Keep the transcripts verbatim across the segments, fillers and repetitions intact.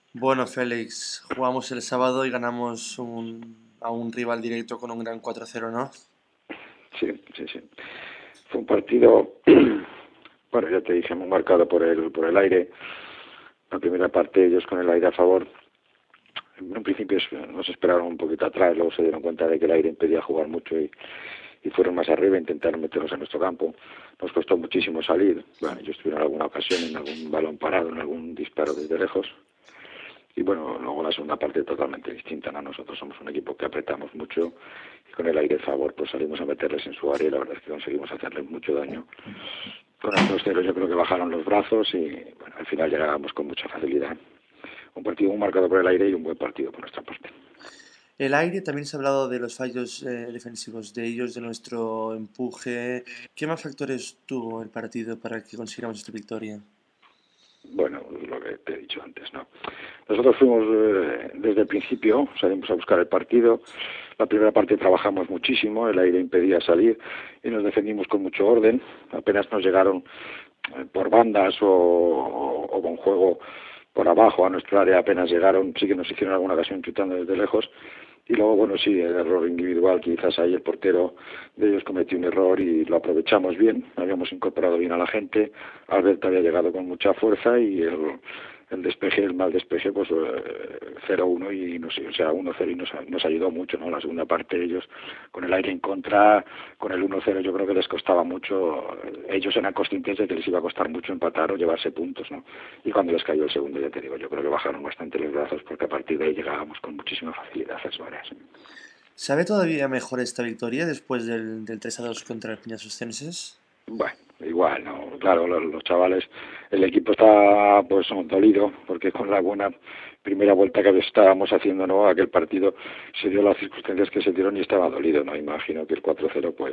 Bueno, Félix, jugamos el sábado y ganamos un- a un rival directo con un gran cuatro cero, ¿no? Sí, sí, sí. Fue un partido, bueno, ya te dije, muy marcado por el, por el aire. La primera parte ellos con el aire a favor. En un principio nos esperaron un poquito atrás, luego se dieron cuenta de que el aire impedía jugar mucho y, y fueron más arriba, intentaron meternos en nuestro campo. Nos costó muchísimo salir. Bueno, ellos tuvieron alguna ocasión en algún balón parado, en algún disparo desde lejos. Y bueno, luego la segunda parte totalmente distinta, ¿no? Nosotros somos un equipo que apretamos mucho y con el aire a favor pues salimos a meterles en su área y la verdad es que conseguimos hacerles mucho daño. Con el dos cero yo creo que bajaron los brazos y bueno, al final llegábamos con mucha facilidad. Un partido muy marcado por el aire y un buen partido por nuestra parte. El aire, también se ha hablado de los fallos eh, defensivos de ellos, de nuestro empuje. ¿Qué más factores tuvo el partido para que consiguiéramos esta victoria? Bueno, lo que te he dicho antes, ¿no? Nosotros fuimos eh, desde el principio, salimos a buscar el partido. La primera parte trabajamos muchísimo, el aire impedía salir y nos defendimos con mucho orden. Apenas nos llegaron eh, por bandas o, o, o con juego por abajo a nuestra área, apenas llegaron, sí que nos hicieron alguna ocasión chutando desde lejos. Y luego, bueno, sí, el error individual, quizás ahí el portero de ellos cometió un error y lo aprovechamos bien, habíamos incorporado bien a la gente, Albert había llegado con mucha fuerza y el, el despeje, el mal despeje, pues eh, cero uno y no sé, o sea, uno cero y nos, nos ayudó mucho, ¿no? La segunda parte ellos con el aire en contra, con el uno cero yo creo que les costaba mucho, ellos eran conscientes de que les iba a costar mucho empatar o llevarse puntos, ¿no? Y cuando les cayó el segundo, ya te digo, yo creo que bajaron bastante los brazos porque a partir de ahí llegábamos con muchísima facilidad a su áreas. ¿Sabe todavía mejor esta victoria después del, del tres a dos contra el Peñas Oscenses? Bueno, igual, ¿no? Claro, los, los chavales, el equipo está pues dolido porque con la buena primera vuelta que estábamos haciendo, ¿no? Aquel partido se dio las circunstancias que se dieron y estaba dolido, ¿no? Imagino que el cuatro cero pues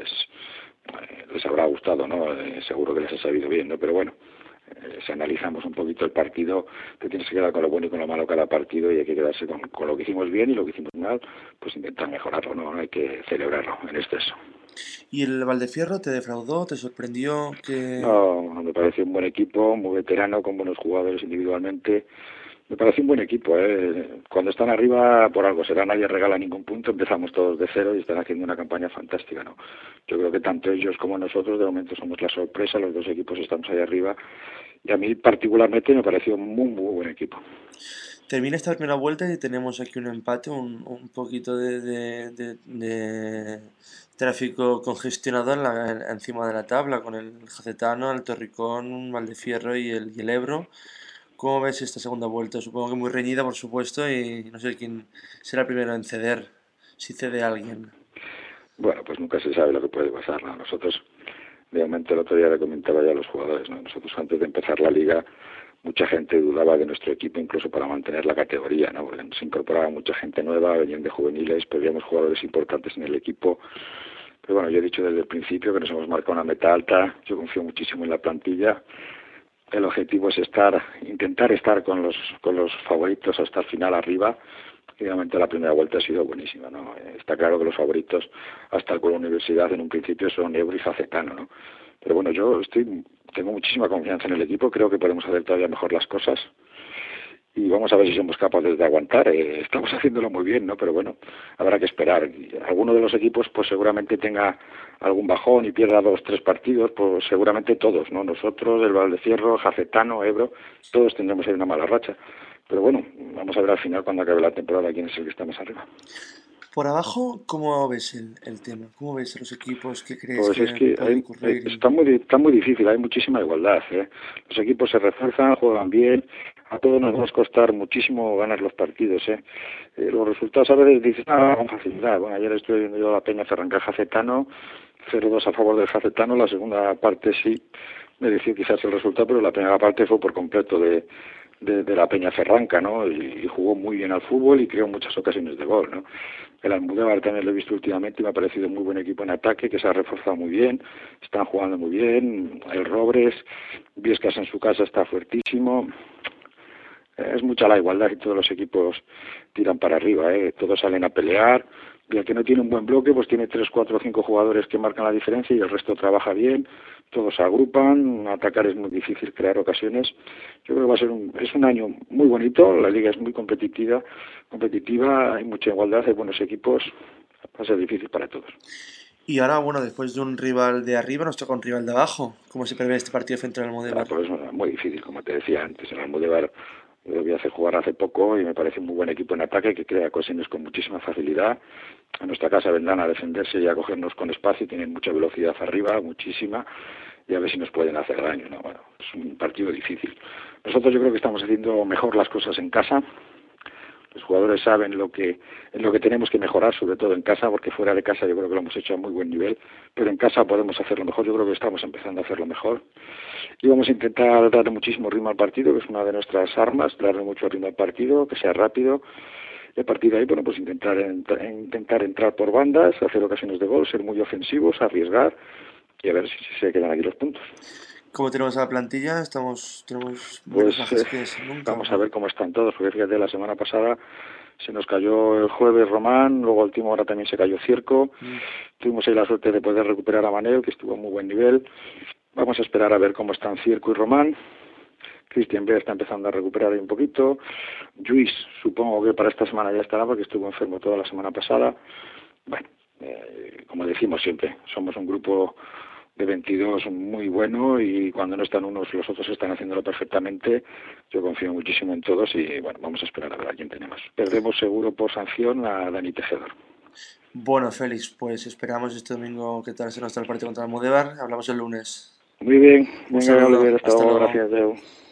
eh, les habrá gustado, ¿no? Eh, seguro que les ha sabido bien, ¿no? Pero bueno, eh, si analizamos un poquito el partido, te tienes que quedar con lo bueno y con lo malo cada partido y hay que quedarse con, con lo que hicimos bien y lo que hicimos mal, pues intentar mejorarlo, ¿no? Hay que celebrarlo en exceso. ¿Y el Valdefierro te defraudó, te sorprendió que... No, me parece un buen equipo, muy veterano, con buenos jugadores individualmente. Me parece un buen equipo, ¿eh? Cuando están arriba, por algo será, nadie regala ningún punto, empezamos todos de cero y están haciendo una campaña fantástica, ¿no? Yo creo que tanto ellos como nosotros de momento somos la sorpresa, los dos equipos estamos ahí arriba y a mí particularmente me pareció un muy, muy buen equipo. Termina esta primera vuelta y tenemos aquí un empate, un, un poquito de, de- de- de tráfico congestionado en la- en- encima de la tabla, con el Jacetano, el Torricón, Valdefierro y el, y el Ebro. ¿Cómo ves esta segunda vuelta? Supongo que muy reñida, por supuesto, y no sé quién será el primero en ceder, si cede alguien. Bueno, pues nunca se sabe lo que puede pasar, ¿no? Nosotros, de momento el otro día le comentaba ya a los jugadores, ¿no? Nosotros antes de empezar la liga mucha gente dudaba de nuestro equipo incluso para mantener la categoría, ¿no? Porque se incorporaba mucha gente nueva, venían de juveniles, perdíamos jugadores importantes en el equipo. Pero bueno, yo he dicho desde el principio que nos hemos marcado una meta alta, yo confío muchísimo en la plantilla. El objetivo es estar, intentar estar con los, con los favoritos hasta el final arriba. Y obviamente la primera vuelta ha sido buenísima, ¿no? Está claro que los favoritos hasta el la Universidad en un principio son Ebro y Jacetano, ¿no? Pero bueno, yo estoy, tengo muchísima confianza en el equipo, creo que podemos hacer todavía mejor las cosas y vamos a ver si somos capaces de aguantar. Eh, estamos haciéndolo muy bien, ¿no? Pero bueno, habrá que esperar. Alguno de los equipos pues seguramente tenga algún bajón y pierda dos, tres partidos, pues seguramente todos, ¿no? Nosotros, el Valdecierro, Jacetano, Ebro, todos tendremos ahí una mala racha. Pero bueno, vamos a ver al final cuando acabe la temporada quién es el que está más arriba. Por abajo, ¿cómo ves el, el tema? ¿Cómo ves a los equipos? ¿Qué crees Pues es que que puede hay, eh, ocurrir? está muy está muy difícil, hay muchísima igualdad. ¿eh? Los equipos se refuerzan, juegan bien, a todos nos va a costar muchísimo ganar los partidos. ¿eh? Eh, los resultados a veces dicen, ah, con facilidad. Bueno, ayer estuve viendo yo la Peña Ferranca Jacetano, cero dos a favor del Jacetano, la segunda parte sí mereció quizás el resultado, pero la primera parte fue por completo de, de, de la Peña Ferranca, ¿no? Y, y jugó muy bien al fútbol y creó muchas ocasiones de gol, ¿no? El Almudévar también lo he visto últimamente y me ha parecido muy buen equipo en ataque, que se ha reforzado muy bien, están jugando muy bien, el Robres, Viescas en su casa está fuertísimo, es mucha la igualdad y todos los equipos tiran para arriba, ¿eh? Todos salen a pelear, Y el que no tiene un buen bloque, pues tiene tres, cuatro, cinco jugadores que marcan la diferencia y el resto trabaja bien, todos se agrupan, atacar es muy difícil, crear ocasiones. Yo creo que va a ser un, es un año muy bonito, la liga es muy competitiva, competitiva, hay mucha igualdad, hay buenos equipos, va a ser difícil para todos. Y ahora, bueno, después de un rival de arriba, nos toca un rival de abajo. ¿Cómo se prevé este partido frente al Ah, Almodóvar? pues es muy difícil, como te decía antes, el Almodóvar lo vi hacer jugar hace poco y me parece un muy buen equipo en ataque que crea ocasiones con muchísima facilidad. A nuestra casa vendrán a defenderse y a cogernos con espacio, tienen mucha velocidad arriba, muchísima, y a ver si nos pueden hacer daño. ¿No? Bueno, es un partido difícil. Nosotros yo creo que estamos haciendo mejor las cosas en casa. Los jugadores saben lo que en lo que tenemos que mejorar, sobre todo en casa, porque fuera de casa yo creo que lo hemos hecho a muy buen nivel, pero en casa podemos hacerlo mejor. Yo creo que estamos empezando a hacerlo mejor. Y vamos a intentar darle muchísimo ritmo al partido, que es una de nuestras armas, darle mucho ritmo al partido, que sea rápido. Y a partir de ahí, bueno, pues intentar, intentar entrar por bandas, hacer ocasiones de gol, ser muy ofensivos, arriesgar y a ver si, si se quedan aquí los puntos. ¿Cómo tenemos a la plantilla? Estamos, tenemos Pues menos bajas eh, que nunca, ¿o vamos a no? ver cómo están todos, porque fíjate, la semana pasada se nos cayó el jueves Román, luego a última hora también se cayó Cierco, Mm. tuvimos ahí la suerte de poder recuperar a Manel, que estuvo a muy buen nivel. Vamos a esperar a ver cómo están Cierco y Román. Cristian B está empezando a recuperar ahí un poquito. Luis, supongo que para esta semana ya estará porque estuvo enfermo toda la semana pasada. Bueno, eh, como decimos siempre, somos un grupo de veintidós muy bueno y cuando no están unos los otros están haciéndolo perfectamente. Yo confío muchísimo en todos y bueno, vamos a esperar a ver a quién tenemos. Perdemos seguro por sanción a Dani Tejedor. Bueno, Félix, pues esperamos este domingo qué tal se nos está el partido contra el Almodóvar. Hablamos el lunes. Muy bien, Un venga saludo, Oliver, hasta hasta luego, luego. gracias, Deu.